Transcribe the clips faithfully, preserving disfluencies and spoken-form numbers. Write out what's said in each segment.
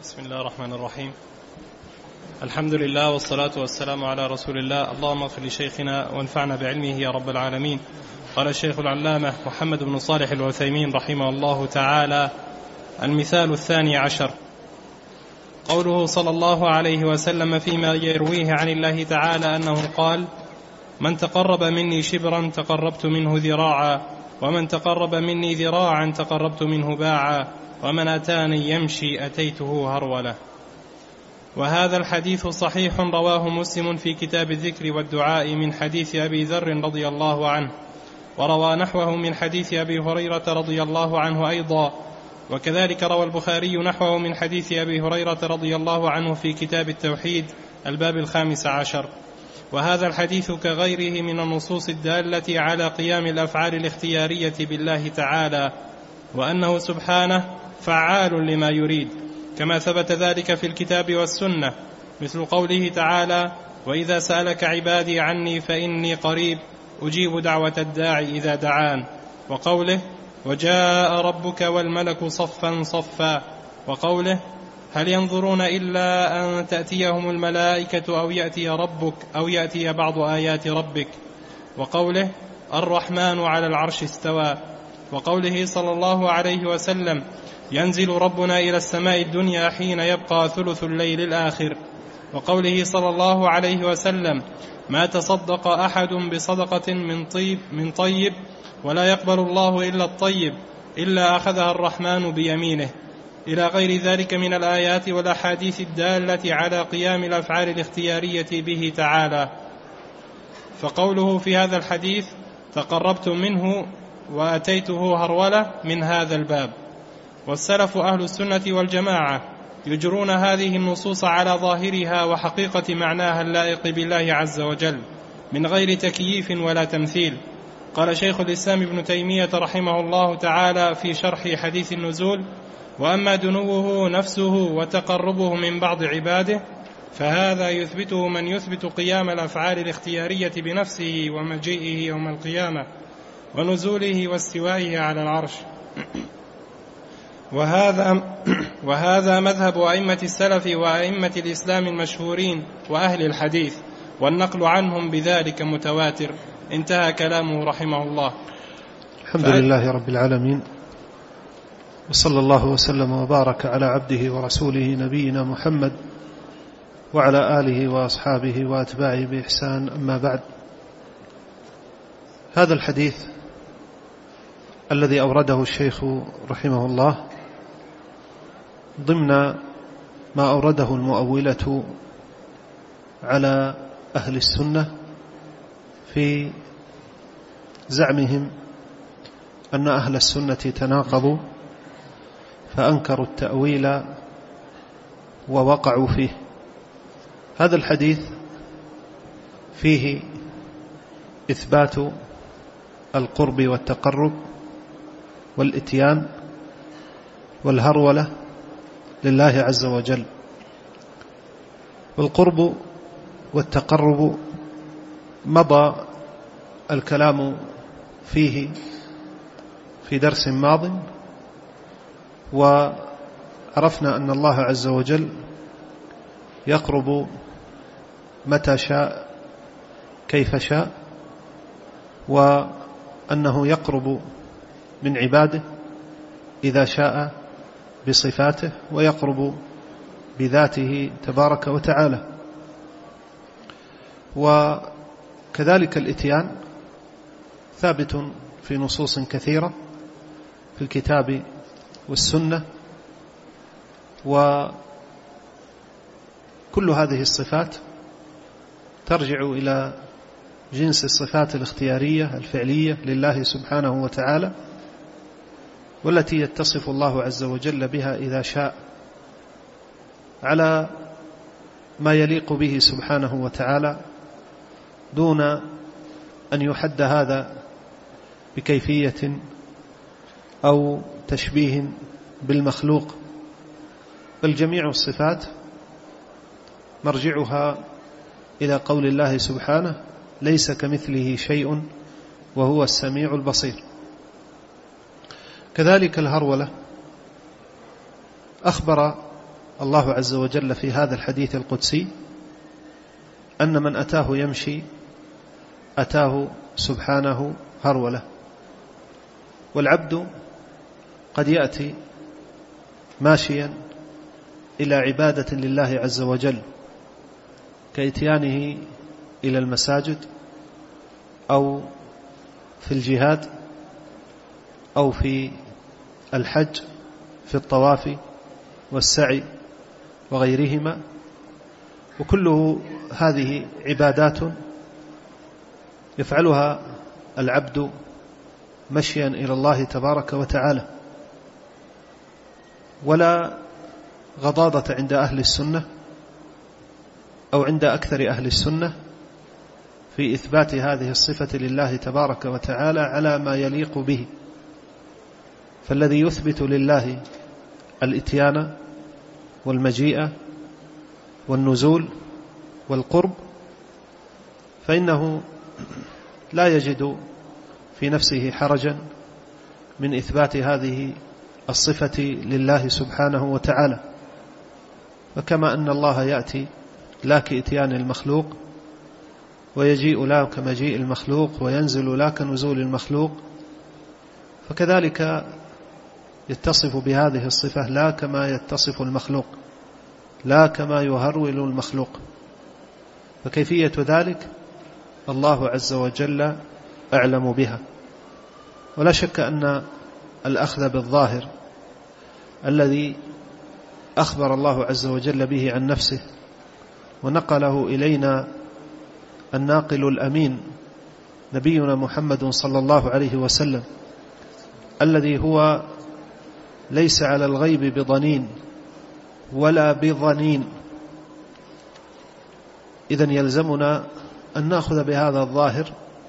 بسم الله الرحمن الرحيم. الحمد لله والصلاة والسلام على رسول الله. اللهم اغفر لشيخنا وانفعنا بعلمه يا رب العالمين. قال الشيخ العلامة محمد بن صالح العثيمين رحمه الله تعالى: المثال الثاني عشر قوله صلى الله عليه وسلم فيما يرويه عن الله تعالى أنه قال: من تقرب مني شبرا تقربت منه ذراعا، ومن تقرب مني ذراعا تقربت منه باعا، ومن أتاني يمشي أتيته هرولة. وهذا الحديث صحيح رواه مسلم في كتاب الذكر والدعاء من حديث أبي ذر رضي الله عنه، وروى نحوه من حديث أبي هريرة رضي الله عنه أيضا، وكذلك روى البخاري نحوه من حديث أبي هريرة رضي الله عنه في كتاب التوحيد الباب الخامس عشر. وهذا الحديث كغيره من النصوص الدالة على قيام الأفعال الاختيارية بالله تعالى، وأنه سبحانه فعال لما يريد، كما ثبت ذلك في الكتاب والسنة، مثل قوله تعالى: وإذا سألك عبادي عني فإني قريب أجيب دعوة الداعي إذا دعان، وقوله: وجاء ربك والملك صفا صفا، وقوله: هل ينظرون إلا أن تأتيهم الملائكة أو يأتي ربك أو يأتي بعض آيات ربك، وقوله: الرحمن على العرش استوى، وقوله صلى الله عليه وسلم: ينزل ربنا إلى السماء الدنيا حين يبقى ثلث الليل الآخر، وقوله صلى الله عليه وسلم: ما تصدق أحد بصدقة من طيب, من طيب ولا يقبل الله إلا الطيب إلا أخذها الرحمن بيمينه، إلى غير ذلك من الآيات والأحاديث الدالة على قيام الأفعال الاختيارية به تعالى. فقوله في هذا الحديث: تقربت منه وأتيته هرولة، من هذا الباب. والسلف أهل السنة والجماعة يجرون هذه النصوص على ظاهرها وحقيقة معناها اللائق بالله عز وجل من غير تكييف ولا تمثيل. قال شيخ الإسلام ابن تيمية رحمه الله تعالى في شرح حديث النزول: وأما دنوه نفسه وتقربه من بعض عباده فهذا يثبته من يثبت قيام الأفعال الاختيارية بنفسه ومجيئه يوم القيامة ونزوله واستوائه على العرش. وهذا, وهذا مذهب أئمة السلف وأئمة الإسلام المشهورين وأهل الحديث، والنقل عنهم بذلك متواتر. انتهى كلامه رحمه الله. الحمد لله رب العالمين، وصلى الله وسلم وبارك على عبده ورسوله نبينا محمد وعلى آله وأصحابه وأتباعه بإحسان. أما بعد، هذا الحديث الذي أورده الشيخ رحمه الله ضمن ما أورده المؤولة على أهل السنة في زعمهم أن أهل السنة تناقضوا فأنكروا التأويل ووقعوا فيه. هذا الحديث فيه إثبات القرب والتقرب والإتيان والهرولة لله عز وجل. والقرب والتقرب مضى الكلام فيه في درس ماض، وعرفنا أن الله عز وجل يقرب متى شاء كيف شاء، وأنه يقرب من عباده إذا شاء بصفاته، ويقرب بذاته تبارك وتعالى. وكذلك الإتيان ثابت في نصوص كثيرة في الكتاب والسنة، وكل هذه الصفات ترجع إلى جنس الصفات الاختيارية الفعلية لله سبحانه وتعالى، والتي يتصف الله عز وجل بها إذا شاء على ما يليق به سبحانه وتعالى، دون أن يحد هذا بكيفية أو تشبيه بالمخلوق، بل جميع الصفات مرجعها إلى قول الله سبحانه: ليس كمثله شيء وهو السميع البصير. كذلك الهرولة أخبر الله عز وجل في هذا الحديث القدسي أن من أتاه يمشي أتاه سبحانه هرولة. والعبد قد يأتي ماشيا إلى عبادة لله عز وجل كإتيانه إلى المساجد أو في الجهاد أو في الحج في الطواف والسعي وغيرهما، وكله هذه عبادات يفعلها العبد مشيا إلى الله تبارك وتعالى. ولا غضاضة عند أهل السنة أو عند أكثر أهل السنة في إثبات هذه الصفة لله تبارك وتعالى على ما يليق به. فالذي يثبت لله الإتيان والمجيء والنزول والقرب فإنه لا يجد في نفسه حرجا من إثبات هذه الصفة لله سبحانه وتعالى. وكما أن الله يأتي لا كإتيان المخلوق ويجيء لا كمجيء المخلوق وينزل لا كنزول المخلوق، فكذلك يتصف بهذه الصفة لا كما يتصف المخلوق، لا كما يهرول المخلوق. فكيفية ذلك الله عز وجل أعلم بها. ولا شك أن الأخذ بالظاهر الذي أخبر الله عز وجل به عن نفسه ونقله إلينا الناقل الأمين نبينا محمد صلى الله عليه وسلم الذي هو ليس على الغيب بضنين ولا بظنين، إذن يلزمنا أن نأخذ بهذا الظاهر،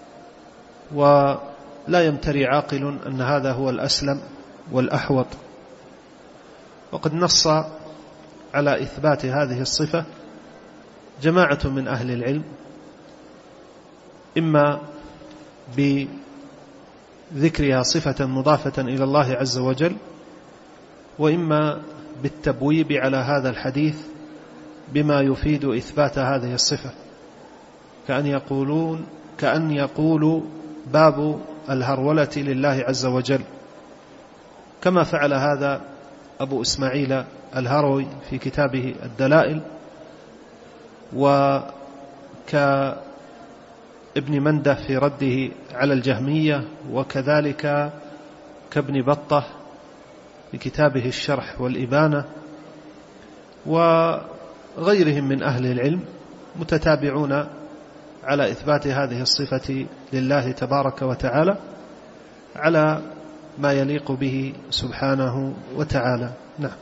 ولا يمتري عاقل أن هذا هو الأسلم والأحوط. وقد نص على إثبات هذه الصفة جماعة من أهل العلم، إما بذكرها صفة مضافة إلى الله عز وجل، وإما بالتبويب على هذا الحديث بما يفيد إثبات هذه الصفة، كأن يقولون كأن يقول باب الهرولة لله عز وجل، كما فعل هذا أبو إسماعيل الهروي في كتابه الدلائل، وكابن منده في رده على الجهمية، وكذلك كابن بطة في كتابه الشرح والإبانة، وغيرهم من أهل العلم متتابعون على إثبات هذه الصفة لله تبارك وتعالى على ما يليق به سبحانه وتعالى. نعم.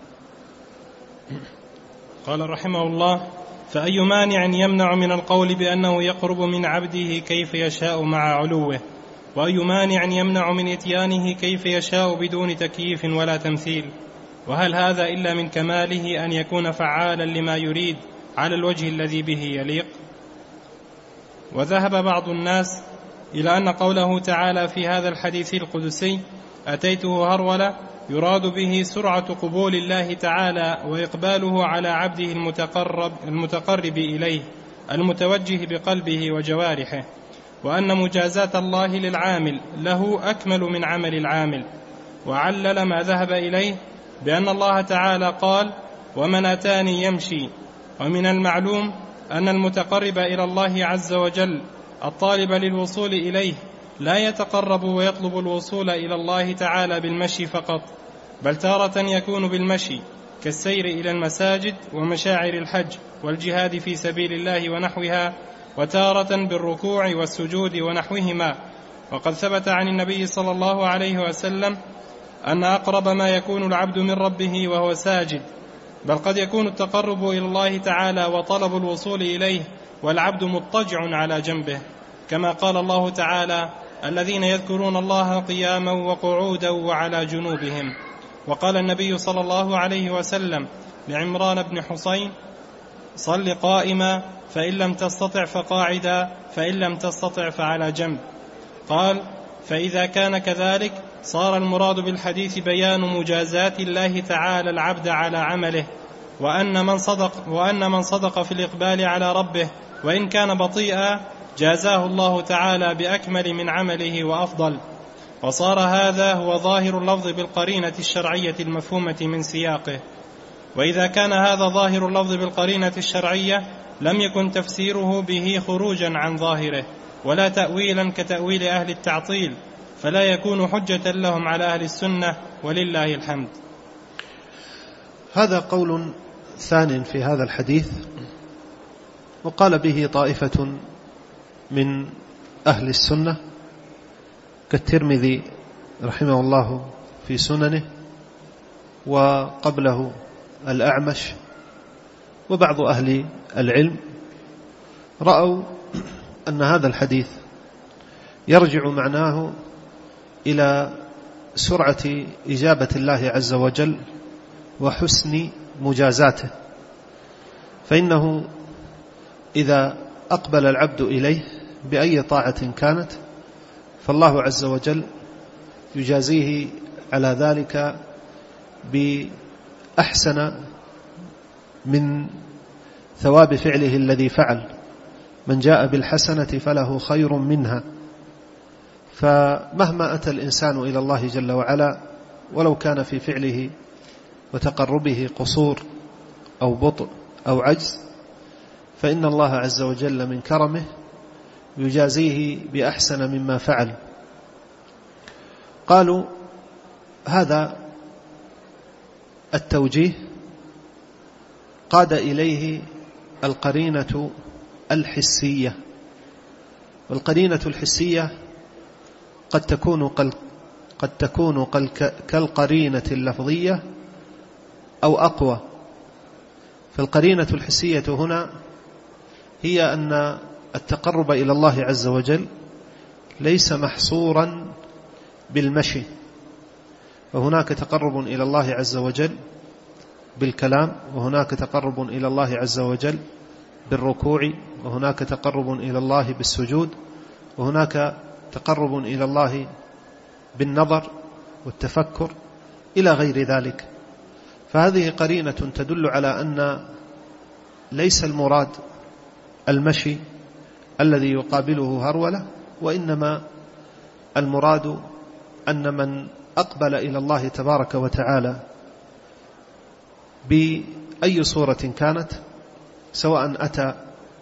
قال رحمه الله: فأي مانع يمنع من القول بأنه يقرب من عبده كيف يشاء مع علوه، وأي مانع يمنع من إتيانه كيف يشاء بدون تكييف ولا تمثيل؟ وهل هذا إلا من كماله أن يكون فعالا لما يريد على الوجه الذي به يليق؟ وذهب بعض الناس إلى أن قوله تعالى في هذا الحديث القدسي أتيته هرولة يراد به سرعة قبول الله تعالى وإقباله على عبده المتقرب, المتقرب إليه المتوجه بقلبه وجوارحه، وأن مجازات الله للعامل له أكمل من عمل العامل. وعلل ما ذهب إليه بأن الله تعالى قال: ومن أتاني يمشي. ومن المعلوم أن المتقرب إلى الله عز وجل الطالب للوصول إليه لا يتقرب ويطلب الوصول إلى الله تعالى بالمشي فقط، بل تارة يكون بالمشي كالسير إلى المساجد ومشاعر الحج والجهاد في سبيل الله ونحوها، وتارة بالركوع والسجود ونحوهما. وقد ثبت عن النبي صلى الله عليه وسلم أن أقرب ما يكون العبد من ربه وهو ساجد، بل قد يكون التقرب إلى الله تعالى وطلب الوصول إليه والعبد مضطجع على جنبه، كما قال الله تعالى: الذين يذكرون الله قياما وقعودا وعلى جنوبهم. وقال النبي صلى الله عليه وسلم لعمران بن حسين: صل قائما، فإن لم تستطع فقاعدا، فإن لم تستطع فعلى جنب. قال: فإذا كان كذلك صار المراد بالحديث بيان مجازات الله تعالى العبد على عمله، وأن من صدق, وأن من صدق في الإقبال على ربه وإن كان بطيئا جازاه الله تعالى بأكمل من عمله وأفضل. وصار هذا هو ظاهر اللفظ بالقرينة الشرعية المفهومة من سياقه. وإذا كان هذا ظاهر اللفظ بالقرينة الشرعية لم يكن تفسيره به خروجا عن ظاهره ولا تأويلا كتأويل أهل التعطيل، فلا يكون حجة لهم على أهل السنة ولله الحمد. هذا قول ثان في هذا الحديث، وقال به طائفة من أهل السنة كالترمذي رحمه الله في سننه، وقبله الأعمش وبعض أهل العلم، رأوا أن هذا الحديث يرجع معناه إلى سرعة إجابة الله عز وجل وحسن مجازاته، فإنه إذا أقبل العبد إليه بأي طاعة كانت فالله عز وجل يجازيه على ذلك بأحسن من ثواب فعله الذي فعل. من جاء بالحسنة فله خير منها. فمهما أتى الإنسان إلى الله جل وعلا ولو كان في فعله وتقربه قصور أو بطء أو عجز، فإن الله عز وجل من كرمه يجازيه بأحسن مما فعل. قالوا هذا التوجيه قاد إليه القرينة الحسية، والقرينة الحسية قد تكون قد تكون كالقرينة اللفظية أو أقوى. فالقرينة الحسية هنا هي أن التقرب إلى الله عز وجل ليس محصورا بالمشي، وهناك تقرب إلى الله عز وجل بالكلام، وهناك تقرب إلى الله عز وجل بالركوع، وهناك تقرب إلى الله بالسجود، وهناك تقرب إلى الله بالنظر والتفكر إلى غير ذلك. فهذه قرينة تدل على أن ليس المراد المشي الذي يقابله هرولة، وإنما المراد أن من أقبل إلى الله تبارك وتعالى بأي صورة كانت، سواء أتى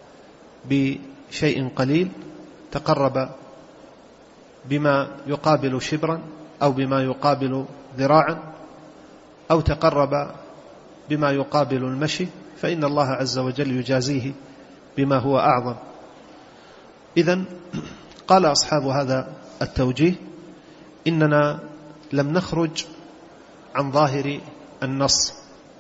بشيء قليل تقرب بما يقابل شبرا أو بما يقابل ذراعا، أو تقرب بما يقابل المشي، فإن الله عز وجل يجازيه بما هو أعظم. إذن قال أصحاب هذا التوجيه إننا لم نخرج عن ظاهر النص،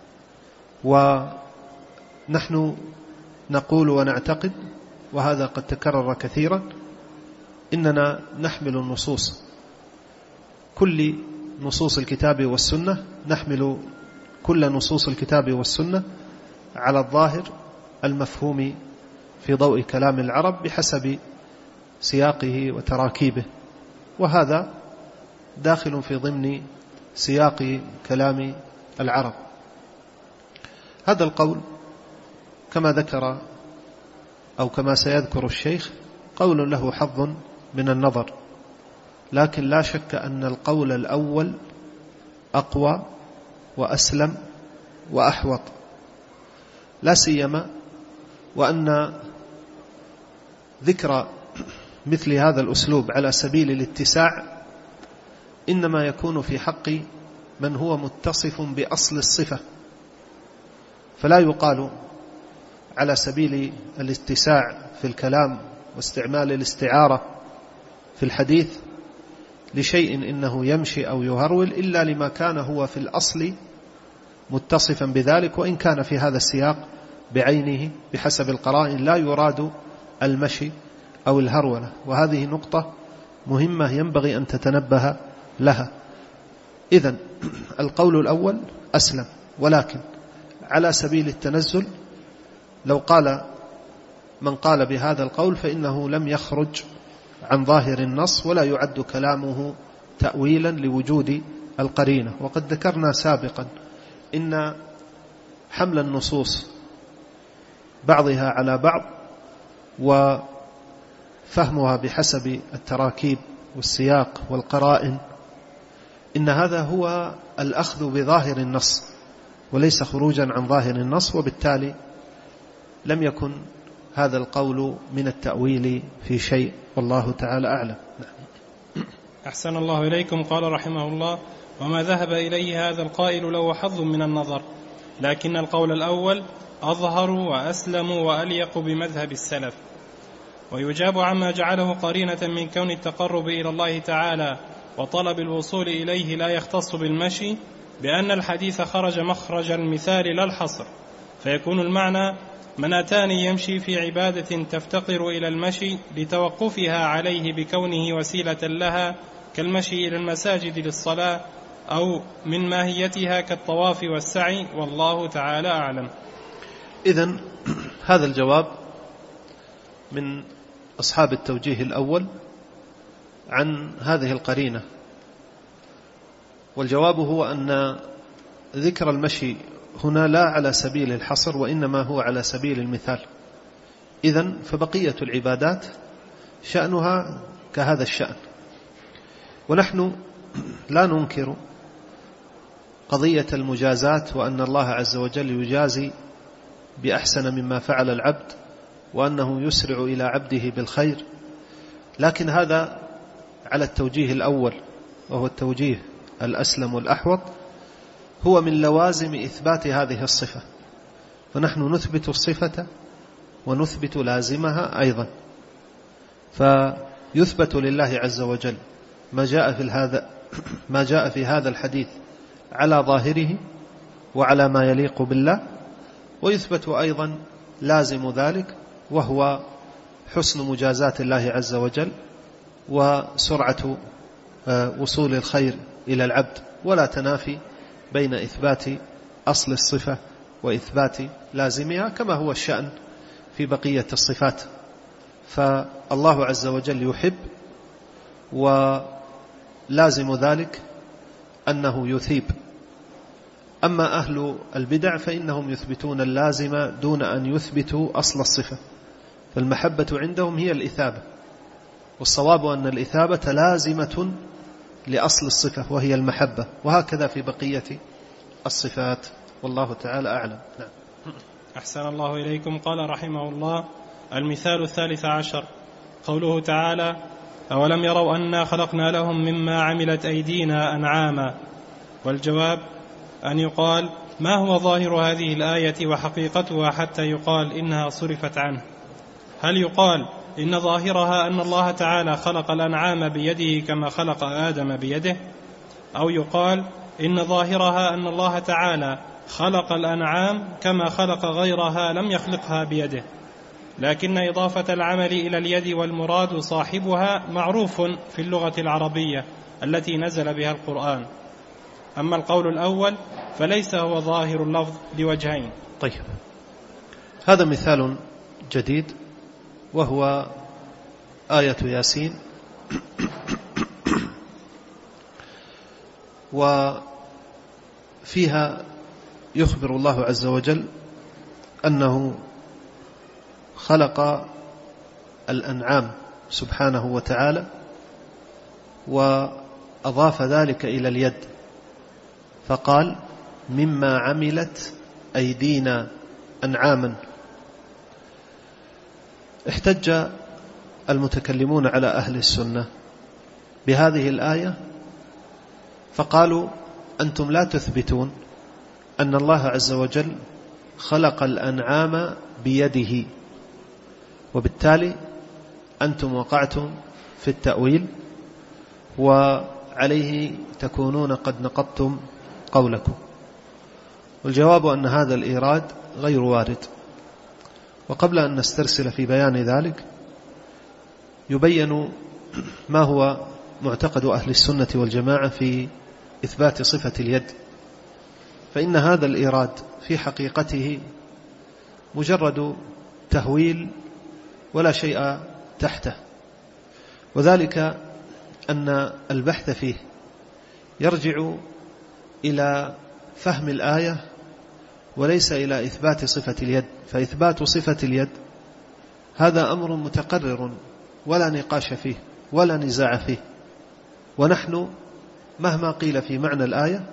ونحن نقول ونعتقد، وهذا قد تكرر كثيرا، إننا نحمل النصوص كل نصوص الكتاب والسنة، نحمل كل نصوص الكتاب والسنة على الظاهر المفهوم في ضوء كلام العرب بحسب سياقه وتراكيبه، وهذا داخل في ضمن سياق كلام العرب. هذا القول كما ذكر أو كما سيذكر الشيخ قول له حظ من النظر، لكن لا شك أن القول الأول أقوى وأسلم وأحوط، لا سيما وأن ذكر مثل هذا الأسلوب على سبيل الاتساع إنما يكون في حق من هو متصف بأصل الصفة، فلا يقال على سبيل الاتساع في الكلام واستعمال الاستعارة في الحديث لشيء إنه يمشي أو يهرول إلا لما كان هو في الأصل متصفا بذلك، وإن كان في هذا السياق بعينه بحسب القرائن لا يراد المشي أو الهرولة. وهذه نقطة مهمة ينبغي أن تتنبه لها. إذن القول الأول أسلم، ولكن على سبيل التنزل لو قال من قال بهذا القول فإنه لم يخرج عن ظاهر النص ولا يعد كلامه تأويلا لوجود القرينة. وقد ذكرنا سابقا إن حمل النصوص بعضها على بعض وفهمها بحسب التراكيب والسياق والقرائن، إن هذا هو الأخذ بظاهر النص وليس خروجا عن ظاهر النص، وبالتالي لم يكن هذا القول من التأويل في شيء، والله تعالى أعلم. أحسن الله إليكم. قال رحمه الله: وما ذهب إليه هذا القائل له حظ من النظر، لكن القول الأول أظهر وأسلم وأليق بمذهب السلف. ويجاب عما جعله قرينة من كون التقرب إلى الله تعالى وطلب الوصول إليه لا يختص بالمشي، بأن الحديث خرج مخرج المثال لا الحصر، فيكون المعنى: من أتاني يمشي في عبادة تفتقر إلى المشي لتوقفها عليه بكونه وسيلة لها كالمشي إلى المساجد للصلاة، أو من ماهيتها كالطواف والسعي، والله تعالى أعلم. إذن هذا الجواب من أصحاب التوجيه الأول عن هذه القرينة، والجواب هو أن ذكر المشي هنا لا على سبيل الحصر، وإنما هو على سبيل المثال. إذن فبقية العبادات شأنها كهذا الشأن، ونحن لا ننكر قضية المجازات، وأن الله عز وجل يجازي بأحسن مما فعل العبد، وأنه يسرع إلى عبده بالخير، لكن هذا على التوجيه الأول وهو التوجيه الأسلم والأحوط، هو من لوازم إثبات هذه الصفة، فنحن نثبت الصفة ونثبت لازمها أيضا. فيثبت لله عز وجل ما جاء في هذا ما جاء في هذا الحديث على ظاهره وعلى ما يليق بالله، ويثبت أيضا لازم ذلك وهو حسن مجازات الله عز وجل وسرعة وصول الخير إلى العبد، ولا تنافي بين إثبات أصل الصفة وإثبات لازمها، كما هو الشأن في بقية الصفات. فالله عز وجل يحب، ولازم ذلك أنه يثيب. أما أهل البدع فإنهم يثبتون اللازم دون أن يثبتوا أصل الصفة، فالمحبة عندهم هي الإثابة، والصواب أن الإثابة لازمة لأصل الصفة وهي المحبة، وهكذا في بقية الصفات، والله تعالى أعلم. نعم. أحسن الله إليكم. قال رحمه الله: المثال الثالث عشر قوله تعالى: أولم يروا أنا خلقنا لهم مما عملت أيدينا أنعاما. والجواب أن يقال: ما هو ظاهر هذه الآية وحقيقتها حتى يقال إنها صرفت عنه؟ هل يقال إن ظاهرها أن الله تعالى خلق الأنعام بيده كما خلق آدم بيده، أو يقال إن ظاهرها أن الله تعالى خلق الأنعام كما خلق غيرها لم يخلقها بيده، لكن إضافة العمل إلى اليد والمراد صاحبها معروف في اللغة العربية التي نزل بها القرآن. أما القول الأول فليس هو ظاهر اللفظ لوجهين. طيب، هذا مثال جديد وهو آية ياسين، وفيها يخبر الله عز وجل أنه خلق الأنعام سبحانه وتعالى، وأضاف ذلك إلى اليد، فقال: مما عملت أيدينا أنعاما. احتج المتكلمون على أهل السنة بهذه الآية فقالوا: أنتم لا تثبتون أن الله عز وجل خلق الأنعام بيده، وبالتالي أنتم وقعتم في التأويل، وعليه تكونون قد نقضتم قولكم. والجواب أن هذا الإيراد غير وارد. وقبل أن نسترسل في بيان ذلك يبين ما هو معتقد أهل السنة والجماعة في إثبات صفة اليد، فإن هذا الإيراد في حقيقته مجرد تهويل ولا شيء تحته، وذلك أن البحث فيه يرجع إلى فهم الآية وليس إلى إثبات صفة اليد، فإثبات صفة اليد هذا أمر متقرر ولا نقاش فيه ولا نزاع فيه. ونحن مهما قيل في معنى الآية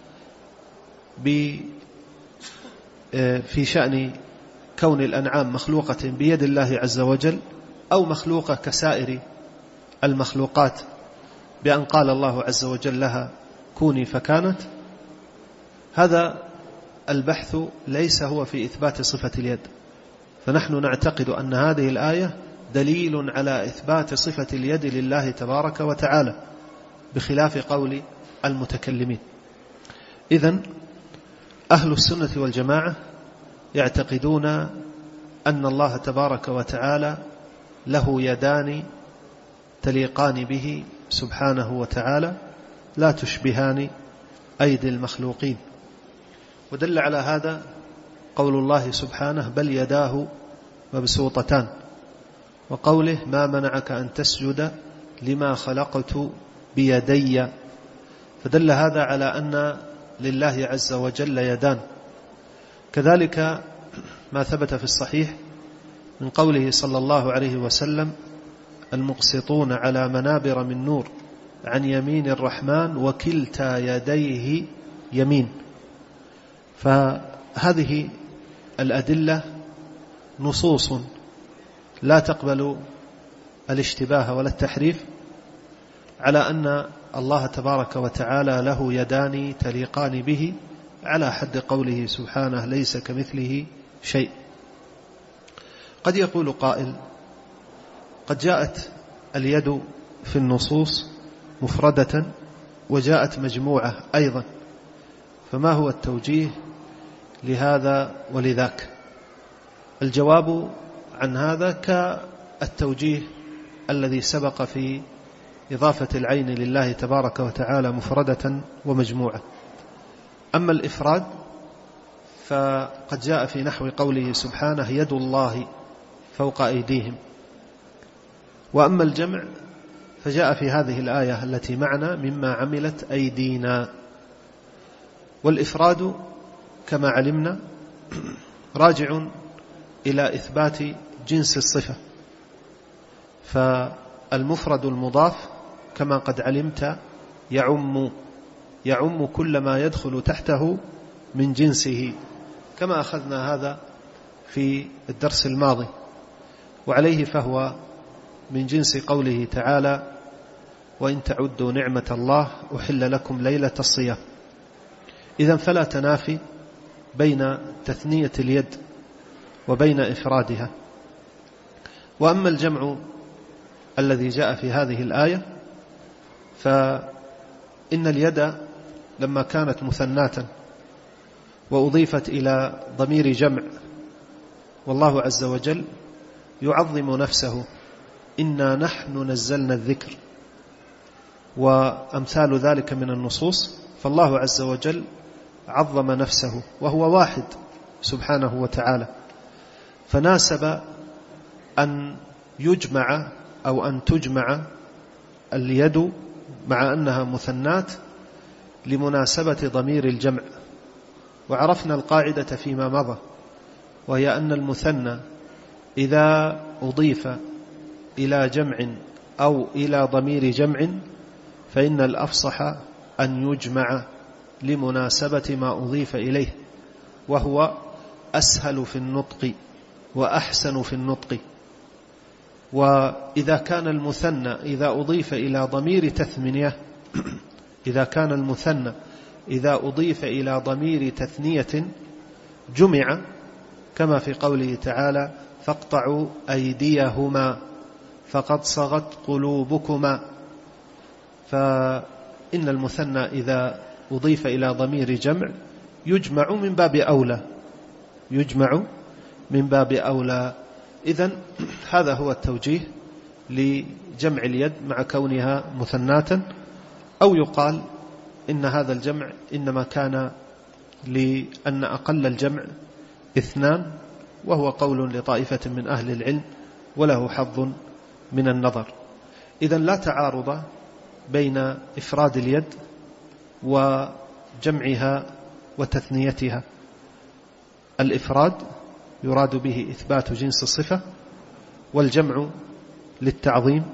في شأن كون الأنعام مخلوقة بيد الله عز وجل أو مخلوقة كسائر المخلوقات بأن قال الله عز وجل لها كوني فكانت، هذا البحث ليس هو في إثبات صفة اليد. فنحن نعتقد أن هذه الآية دليل على إثبات صفة اليد لله تبارك وتعالى بخلاف قول المتكلمين. إذن أهل السنة والجماعة يعتقدون أن الله تبارك وتعالى له يدان تليقان به سبحانه وتعالى لا تشبهان أيدي المخلوقين. ودل على هذا قول الله سبحانه بل يداه مبسوطتان، وقوله ما منعك أن تسجد لما خلقت بيدي، فدل هذا على أن لله عز وجل يدان. كذلك ما ثبت في الصحيح من قوله صلى الله عليه وسلم المقسطون على منابر من نور عن يمين الرحمن وكلتا يديه يمين. فهذه الأدلة نصوص لا تقبل الاشتباه ولا التحريف على أن الله تبارك وتعالى له يدان تليقان به على حد قوله سبحانه ليس كمثله شيء. قد يقول قائل قد جاءت اليد في النصوص مفردة وجاءت مجموعة أيضا، فما هو التوجيه لهذا ولذاك؟ الجواب عن هذا كالتوجيه الذي سبق في إضافة العين لله تبارك وتعالى مفردة ومجموعة. أما الإفراد فقد جاء في نحو قوله سبحانه يد الله فوق أيديهم، وأما الجمع فجاء في هذه الآية التي معنا مما عملت أيدينا. والإفراد كما علمنا راجع إلى إثبات جنس الصفة، فالمفرد المضاف كما قد علمت يعم يعم كل ما يدخل تحته من جنسه، كما أخذنا هذا في الدرس الماضي، وعليه فهو من جنس قوله تعالى وإن تعدوا نعمة الله أحل لكم ليلة الصيام. إذن فلا تنافي بين تثنية اليد وبين إفرادها. وأما الجمع الذي جاء في هذه الآية فإن اليد لما كانت مثناة وأضيفت إلى ضمير جمع والله عز وجل يعظم نفسه إنا نحن نزلنا الذكر وأمثال ذلك من النصوص، فالله عز وجل عظم نفسه وهو واحد سبحانه وتعالى، فناسب أن يجمع أو أن تجمع اليد مع أنها مثنات لمناسبة ضمير الجمع. وعرفنا القاعدة فيما مضى، وهي أن المثنى إذا أضيف إلى جمع أو إلى ضمير جمع فإن الأفصح أن يجمع لمناسبة ما أضيف إليه، وهو أسهل في النطق وأحسن في النطق. وإذا كان المثنى إذا أضيف إلى ضمير تثنية إذا كان المثنى إذا أضيف إلى ضمير تثنية جمع، كما في قوله تعالى فاقطعوا أيديهما فقد صغت قلوبكما. فإن المثنى إذا أضيف إلى ضمير جمع يجمع من باب أولى يجمع من باب أولى. إذن هذا هو التوجيه لجمع اليد مع كونها مثناة. أو يقال إن هذا الجمع إنما كان لأن أقل الجمع اثنان، وهو قول لطائفة من أهل العلم وله حظ من النظر. إذن لا تعارض بين إفراد اليد وجمعها وتثنيتها. الإفراد يراد به إثبات جنس الصفة، والجمع للتعظيم،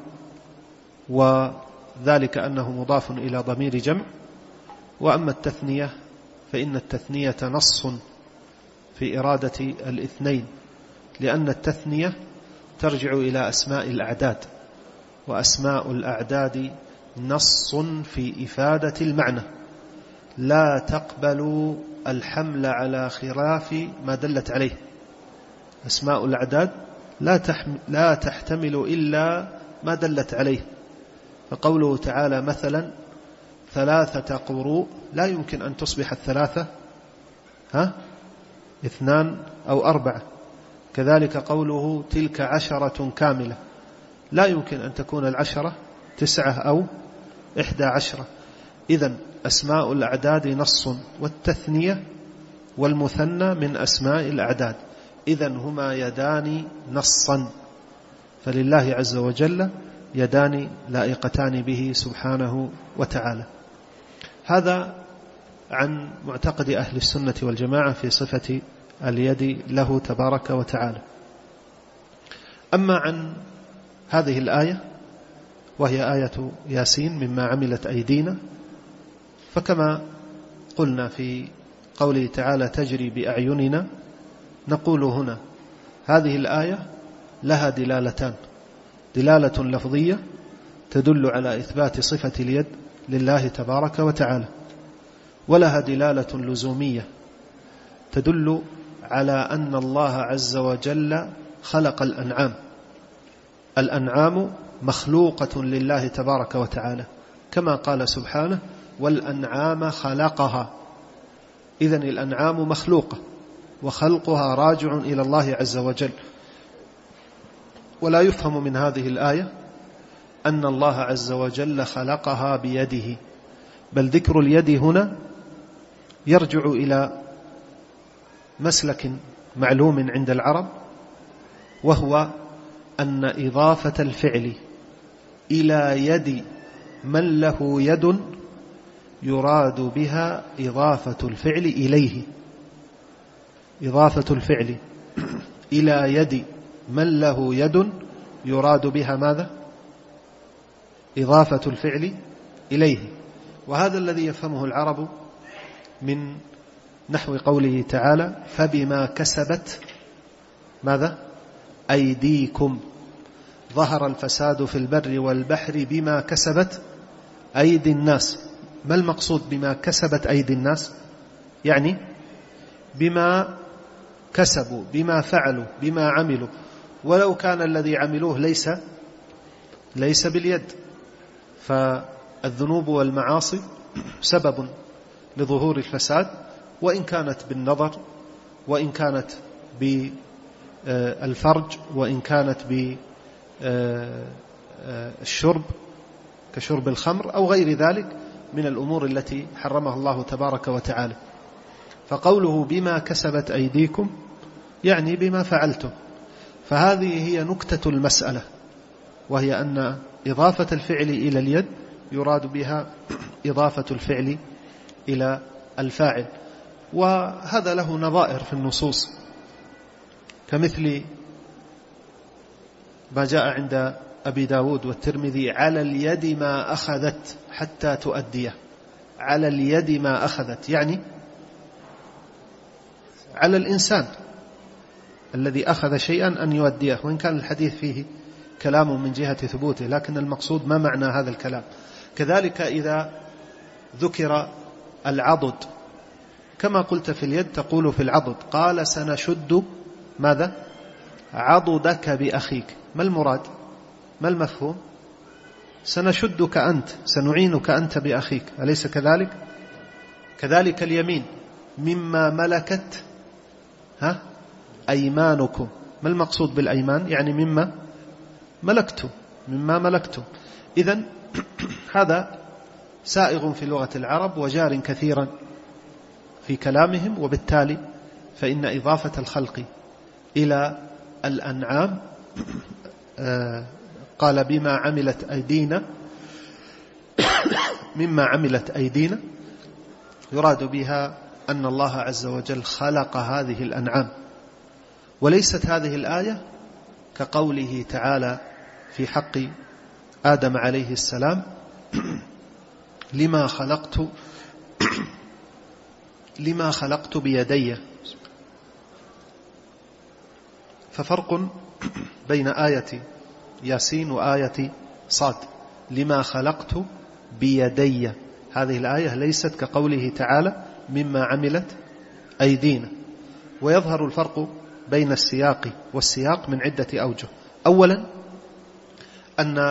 وذلك أنه مضاف إلى ضمير جمع. وأما التثنية فإن التثنية نص في إرادة الاثنين، لأن التثنية ترجع إلى أسماء الأعداد، وأسماء الأعداد نص في إفادة المعنى، لا تقبل الحمل على خلاف ما دلت عليه. أسماء الأعداد لا, لا تحتمل إلا ما دلت عليه. فقوله تعالى مثلا ثلاثة قروء لا يمكن أن تصبح الثلاثة ها اثنان أو أربعة. كذلك قوله تلك عشرة كاملة لا يمكن أن تكون العشرة تسعة أو إحدى عشرة. إذن أسماء الأعداد نص، والتثنية والمثنى من أسماء الأعداد، إذن هما يدان نصا، فلله عز وجل يدان لائقتان به سبحانه وتعالى. هذا عن معتقد أهل السنة والجماعة في صفة اليد له تبارك وتعالى. أما عن هذه الآية وهي آية ياسين مما عملت أيدينا، فكما قلنا في قوله تعالى تجري بأعيننا، نقول هنا هذه الآية لها دلالتان: دلالة لفظية تدل على إثبات صفة اليد لله تبارك وتعالى، ولها دلالة لزومية تدل على أن الله عز وجل خلق الأنعام. الأنعام مخلوقة لله تبارك وتعالى، كما قال سبحانه والأنعام خلقها. إذن الأنعام مخلوقة، وخلقها راجع إلى الله عز وجل. ولا يفهم من هذه الآية أن الله عز وجل خلقها بيده، بل ذكر اليد هنا يرجع إلى مسلك معلوم عند العرب، وهو أن إضافة الفعل إلى يد من له يد يراد بها إضافة الفعل إليه. إضافة الفعل إلى يد من له يد يراد بها ماذا؟ إضافة الفعل إليه. وهذا الذي يفهمه العرب من نحو قوله تعالى فبما كسبت ماذا؟ أيديكم ظهر الفساد في البر والبحر بما كسبت أيدي الناس. ما المقصود بما كسبت أيدي الناس؟ يعني بما كسبوا، بما فعلوا، بما عملوا، ولو كان الذي عملوه ليس ليس باليد. فالذنوب والمعاصي سبب لظهور الفساد، وإن كانت بالنظر، وإن كانت بالفرج، وإن كانت بالشرب كشرب الخمر أو غير ذلك من الأمور التي حرمها الله تبارك وتعالى. فقوله بما كسبت أيديكم يعني بما فعلتم. فهذه هي نكتة المسألة، وهي أن إضافة الفعل إلى اليد يراد بها إضافة الفعل إلى الفاعل. وهذا له نظائر في النصوص، كمثل ما جاء عند أبي داود والترمذي على اليد ما أخذت حتى تؤديه. على اليد ما أخذت يعني على الإنسان الذي أخذ شيئا أن يؤديه، وإن كان الحديث فيه كلام من جهة ثبوته، لكن المقصود ما معنى هذا الكلام. كذلك إذا ذكر العضد كما قلت في اليد تقول في العضد قال سنشد ماذا؟ عضدك بأخيك. ما المراد؟ ما المفهوم؟ سنشدك أنت، سنعينك أنت بأخيك، أليس كذلك؟ كذلك اليمين مما ملكت ها أيمانكم. ما المقصود بالأيمان؟ يعني مما ملكتم، مما ملكتم. إذن هذا سائغ في لغة العرب وجار كثيرا في كلامهم، وبالتالي فإن إضافة الخلق إلى الأنعام قال بما عملت أيدينا مما عملت أيدينا يراد بها أن الله عز وجل خلق هذه الأنعام. وليست هذه الآية كقوله تعالى في حق آدم عليه السلام لما خلقت لما خلقت بيدي. ففرق بين آية ياسين وآية صاد. لما خلقت بيدي، هذه الآية ليست كقوله تعالى مما عملت أيدينا. ويظهر الفرق بين السياق والسياق من عدة أوجه. أولا أن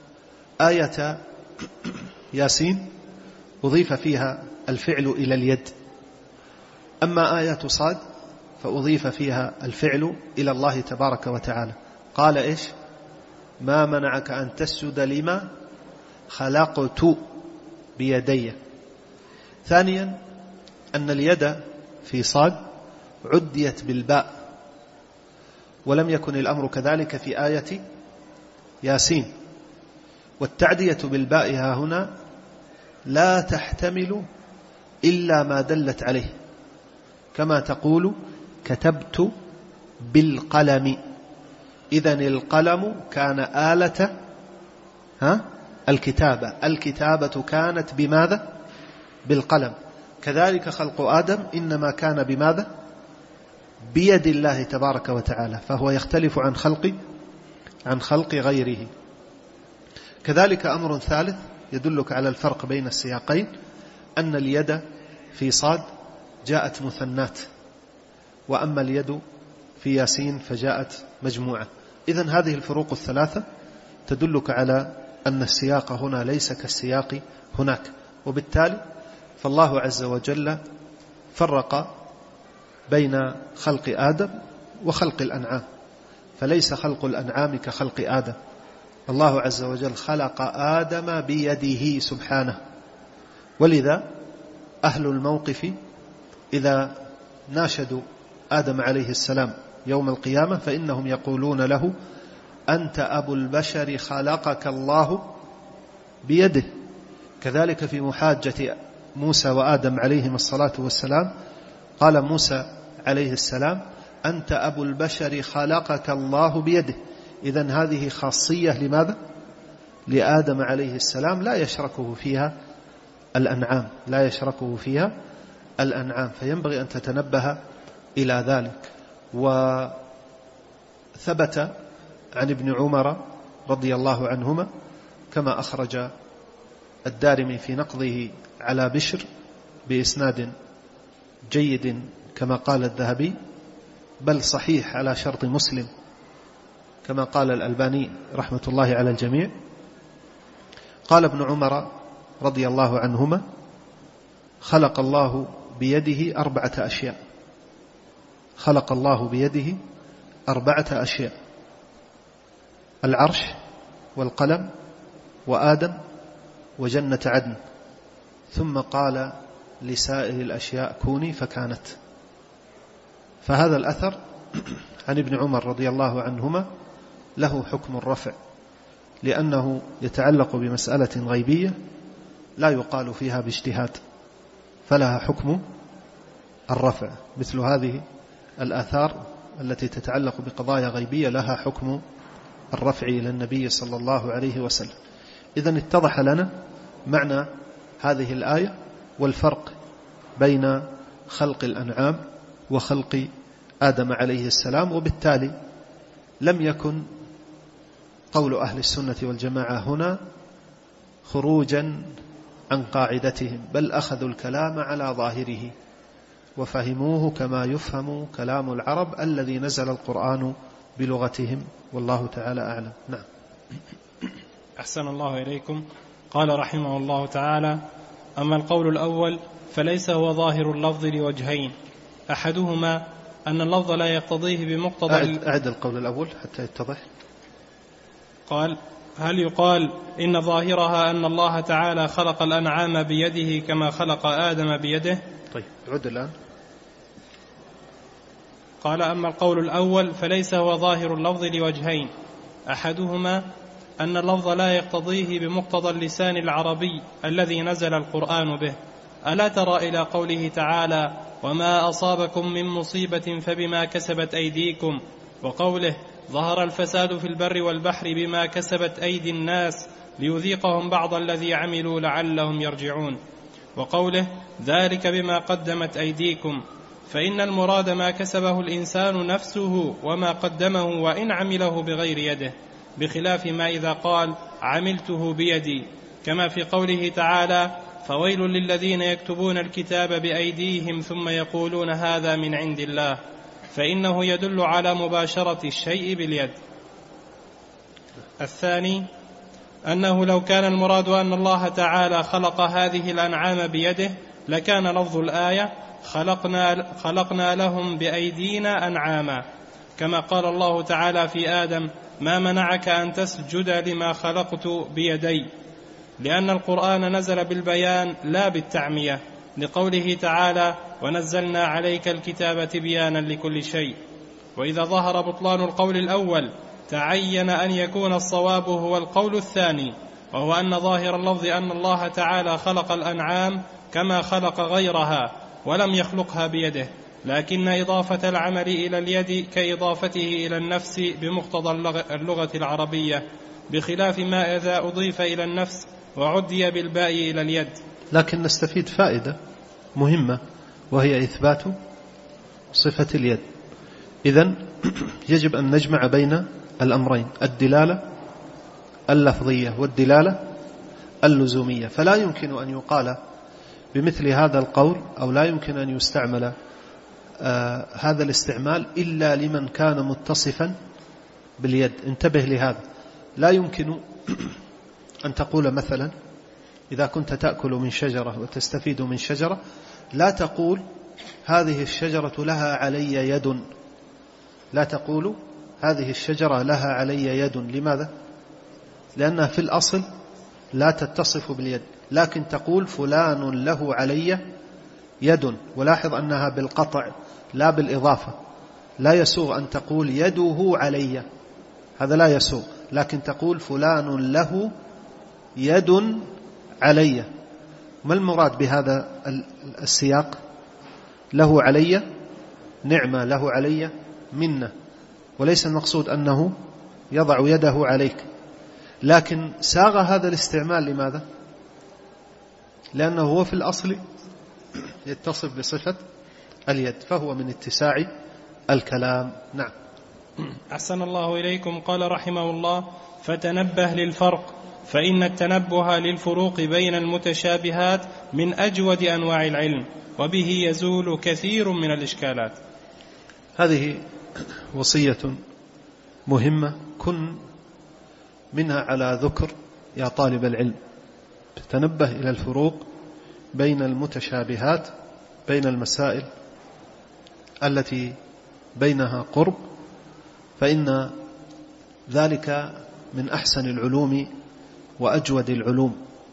آية ياسين أضيف فيها الفعل إلى اليد، أما آية صاد فأضيف فيها الفعل إلى الله تبارك وتعالى. قال إيش؟ ما منعك أن تسجد لما خلقت بيدي. ثانيا أن اليد في صاد عديت بالباء، ولم يكن الأمر كذلك في آية ياسين. والتعدية بالباء ها هنا لا تحتمل إلا ما دلت عليه، كما تقول كتبت بالقلم. إذن القلم كان آلة ها الكتابة، الكتابة كانت بماذا؟ بالقلم. كذلك خلق آدم إنما كان بماذا؟ بيد الله تبارك وتعالى، فهو يختلف عن خلق عن خلق غيره. كذلك أمر ثالث يدلك على الفرق بين السياقين، أن اليد في صاد جاءت مثنات، وأما اليد في ياسين فجاءت مجموعة. إذن هذه الفروق الثلاثة تدلك على أن السياق هنا ليس كالسياق هناك. وبالتالي فالله عز وجل فرق بين خلق آدم وخلق الأنعام، فليس خلق الأنعام كخلق آدم. الله عز وجل خلق آدم بيده سبحانه. ولذا أهل الموقف إذا ناشدوا آدم عليه السلام يوم القيامة فإنهم يقولون له أنت أبو البشر خلقك الله بيده. كذلك في محاجة موسى وآدم عليهم الصلاة والسلام قال موسى عليه السلام أنت أبو البشر خلقك الله بيده. إذن هذه خاصية لماذا؟ لآدم عليه السلام لا يشركه فيها الأنعام، لا يشركه فيها الأنعام، فينبغي أن تتنبه إلى ذلك. وثبت عن ابن عمر رضي الله عنهما كما أخرج الدارمي في نقضه على بشر بإسناد جيد كما قال الذهبي، بل صحيح على شرط مسلم كما قال الألباني رحمة الله على الجميع. قال ابن عمر رضي الله عنهما خلق الله بيده أربعة أشياء، خلق الله بيده أربعة أشياء: العرش والقلم وآدم وجنة عدن، ثم قال لسائر الأشياء كوني فكانت. فهذا الأثر عن ابن عمر رضي الله عنهما له حكم الرفع، لأنه يتعلق بمسألة غيبية لا يقال فيها باجتهاد، فلها حكم الرفع. مثل هذه الآثار التي تتعلق بقضايا غيبية لها حكم الرفع إلى النبي صلى الله عليه وسلم. إذن اتضح لنا معنى هذه الآية والفرق بين خلق الأنعام وخلق آدم عليه السلام. وبالتالي لم يكن قول أهل السنة والجماعة هنا خروجا عن قاعدتهم، بل أخذوا الكلام على ظاهره وفهموه كما يفهم كلام العرب الذي نزل القرآن بلغتهم، والله تعالى أعلم. نعم. أحسن الله إليكم. قال رحمه الله تعالى: أما القول الأول فليس هو ظاهر اللفظ لوجهين، أحدهما أن اللفظ لا يقتضيه بمقتضى. أعد, أعد القول الأول حتى يتضح. قال: هل يقال إن ظاهرها أن الله تعالى خلق الأنعام بيده كما خلق آدم بيده؟ طيب عد الآن. قال: أما القول الأول فليس هو ظاهر اللفظ لوجهين، أحدهما أن اللفظ لا يقتضيه بمقتضى اللسان العربي الذي نزل القرآن به، ألا ترى إلى قوله تعالى وما أصابكم من مصيبة فبما كسبت أيديكم، وقوله ظهر الفساد في البر والبحر بما كسبت أيدي الناس ليذيقهم بعض الذي عملوا لعلهم يرجعون، وقوله ذلك بما قدمت أيديكم، فإن المراد ما كسبه الإنسان نفسه وما قدمه وإن عمله بغير يده، بخلاف ما إذا قال عملته بيدي، كما في قوله تعالى فويل للذين يكتبون الكتاب بأيديهم ثم يقولون هذا من عند الله، فإنه يدل على مباشرة الشيء باليد. الثاني أنه لو كان المراد أن الله تعالى خلق هذه الأنعام بيده لكان لفظ الآية خلقنا, خلقنا لهم بأيدينا أنعاما، كما قال الله تعالى في آدم ما منعك أن تسجد لما خلقت بيدي، لأن القرآن نزل بالبيان لا بالتعمية، لقوله تعالى ونزلنا عليك الكتاب تبيانا لكل شيء. وإذا ظهر بطلان القول الأول تعين أن يكون الصواب هو القول الثاني، وهو أن ظاهر اللفظ أن الله تعالى خلق الأنعام كما خلق غيرها ولم يخلقها بيده، لكن إضافة العمل إلى اليد كإضافته إلى النفس بمقتضى اللغة العربية، بخلاف ما إذا أضيف إلى النفس وعدي بالباء إلى اليد. لكن نستفيد فائدة مهمة وهي إثبات صفة اليد. إذن يجب أن نجمع بين الأمرين، الدلالة اللفظية والدلالة اللزومية، فلا يمكن أن يقال بمثل هذا القول أو لا يمكن أن يستعمل آه هذا الاستعمال إلا لمن كان متصفا باليد. انتبه لهذا، لا يمكن أن تقول مثلا إذا كنت تأكل من شجرة وتستفيد من شجرة لا تقول هذه الشجرة لها علي يد، لا تقول هذه الشجرة لها علي يد. لماذا؟ لأنها في الأصل لا تتصف باليد، لكن تقول فلان له علي يد، ولاحظ أنها بالقطع لا بالإضافة. لا يسوغ أن تقول يده علي، هذا لا يسوغ، لكن تقول فلان له يد علي. ما المراد بهذا السياق؟ له علي نعمة، له علي منة، وليس المقصود أنه يضع يده عليك، لكن ساغ هذا الاستعمال. لماذا؟ لأنه هو في الأصل يتصف بصفة اليد، فهو من اتساع الكلام. نعم. أحسن الله إليكم. قال رحمه الله فتنبه للفرق، فإن التنبه للفروق بين المتشابهات من أجود أنواع العلم، وبه يزول كثير من الإشكالات. هذه وصية مهمة كن منها على ذكر يا طالب العلم، تنبه إلى الفروق بين المتشابهات، بين المسائل التي بينها قرب، فإن ذلك من أحسن العلوم وأجود العلوم.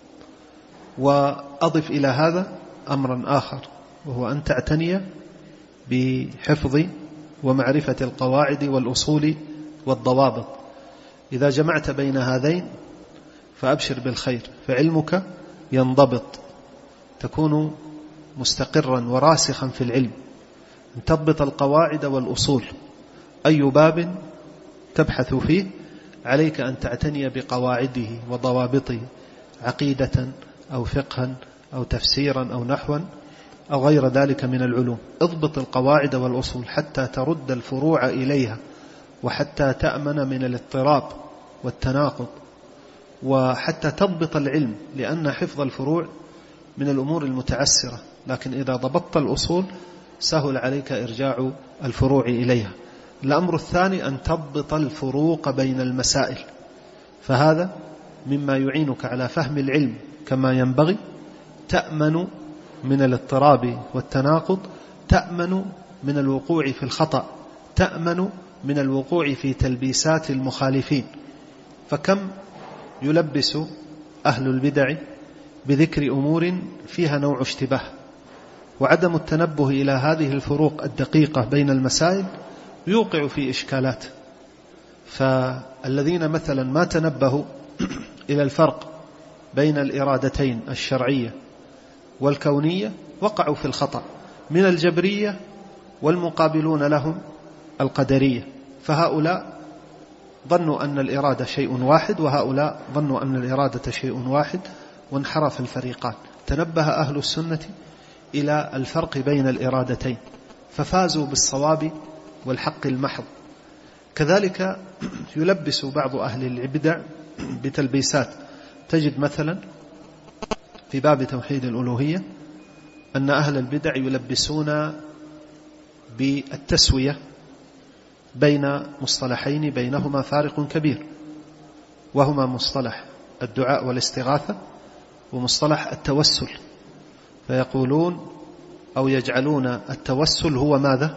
وأضف إلى هذا أمرا آخر، وهو أن تعتني بحفظ ومعرفة القواعد والأصول والضوابط. إذا جمعت بين هذين فأبشر بالخير، فعلمك ينضبط، تكون مستقرا وراسخا في العلم. أن تضبط القواعد والأصول، أي باب تبحث فيه عليك أن تعتني بقواعده وضوابطه، عقيدة أو فقها أو تفسيرا أو نحوا أو غير ذلك من العلوم. اضبط القواعد والأصول حتى ترد الفروع إليها، وحتى تأمن من الاضطراب والتناقض، وحتى تضبط العلم، لأن حفظ الفروع من الأمور المتعسرة، لكن إذا ضبطت الأصول سهل عليك إرجاع الفروع إليها. الأمر الثاني أن تضبط الفروق بين المسائل، فهذا مما يعينك على فهم العلم كما ينبغي، تأمن من الاضطراب والتناقض، تأمن من الوقوع في الخطأ، تأمن من الوقوع في تلبيسات المخالفين. فكم يلبس أهل البدع بذكر أمور فيها نوع اشتباه، وعدم التنبه إلى هذه الفروق الدقيقة بين المسائل يوقع في إشكالات. فالذين مثلا ما تنبهوا إلى الفرق بين الإرادتين الشرعية والكونية وقعوا في الخطأ من الجبرية والمقابلون لهم القدرية. فهؤلاء ظنوا أن الإرادة شيء واحد، وهؤلاء ظنوا أن الإرادة شيء واحد، وانحرف الفريقان. تنبه أهل السنة إلى الفرق بين الإرادتين ففازوا بالصواب والحق المحض. كذلك يلبس بعض أهل البدع بتلبيسات. تجد مثلا في باب توحيد الألوهية أن أهل البدع يلبسون بالتسوية بين مصطلحين بينهما فارق كبير، وهما مصطلح الدعاء والاستغاثة ومصطلح التوسل. فيقولون أو يجعلون التوسل هو ماذا؟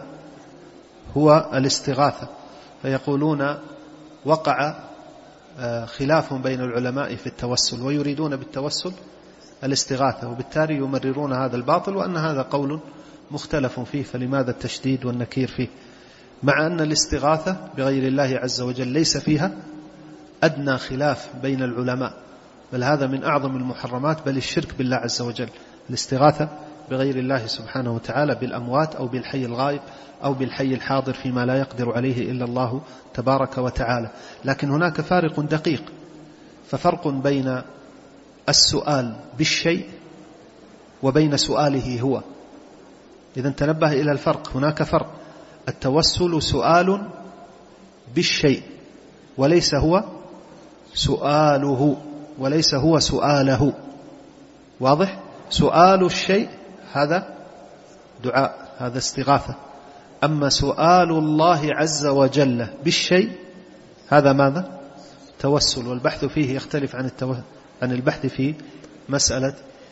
هو الاستغاثة. فيقولون وقع خلاف بين العلماء في التوسل، ويريدون بالتوسل الاستغاثة، وبالتالي يمررون هذا الباطل، وأن هذا قول مختلف فيه، فلماذا التشديد والنكير فيه؟ مع أن الاستغاثة بغير الله عز وجل ليس فيها أدنى خلاف بين العلماء، بل هذا من أعظم المحرمات، بل الشرك بالله عز وجل، الاستغاثة بغير الله سبحانه وتعالى بالأموات أو بالحي الغائب أو بالحي الحاضر فيما لا يقدر عليه إلا الله تبارك وتعالى. لكن هناك فارق دقيق، ففرق بين السؤال بالشيء وبين سؤاله هو. إذن تنبه إلى الفرق، هناك فرق. التوسل سؤال بالشيء وليس هو سؤاله، وليس هو سؤاله، واضح؟ سؤال الشيء هذا دعاء، هذا استغاثة. أما سؤال الله عز وجل بالشيء هذا ماذا؟ توسل. والبحث فيه يختلف عن التو... عن البحث في مسألة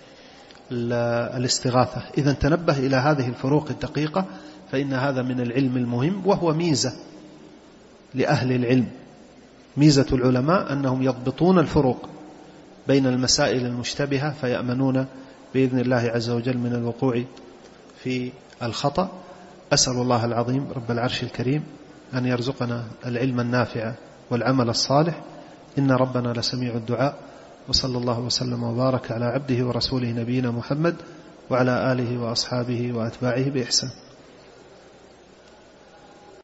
الاستغاثة. إذا تنبه إلى هذه الفروق الدقيقة، فإن هذا من العلم المهم، وهو ميزة لأهل العلم. ميزة العلماء أنهم يضبطون الفروق بين المسائل المشتبهة، فيأمنون بإذن الله عز وجل من الوقوع في الخطأ. أسأل الله العظيم رب العرش الكريم أن يرزقنا العلم النافع والعمل الصالح، إن ربنا لسميع الدعاء. وصلى الله وسلم وبارك على عبده ورسوله نبينا محمد وعلى آله وأصحابه وأتباعه بإحسان.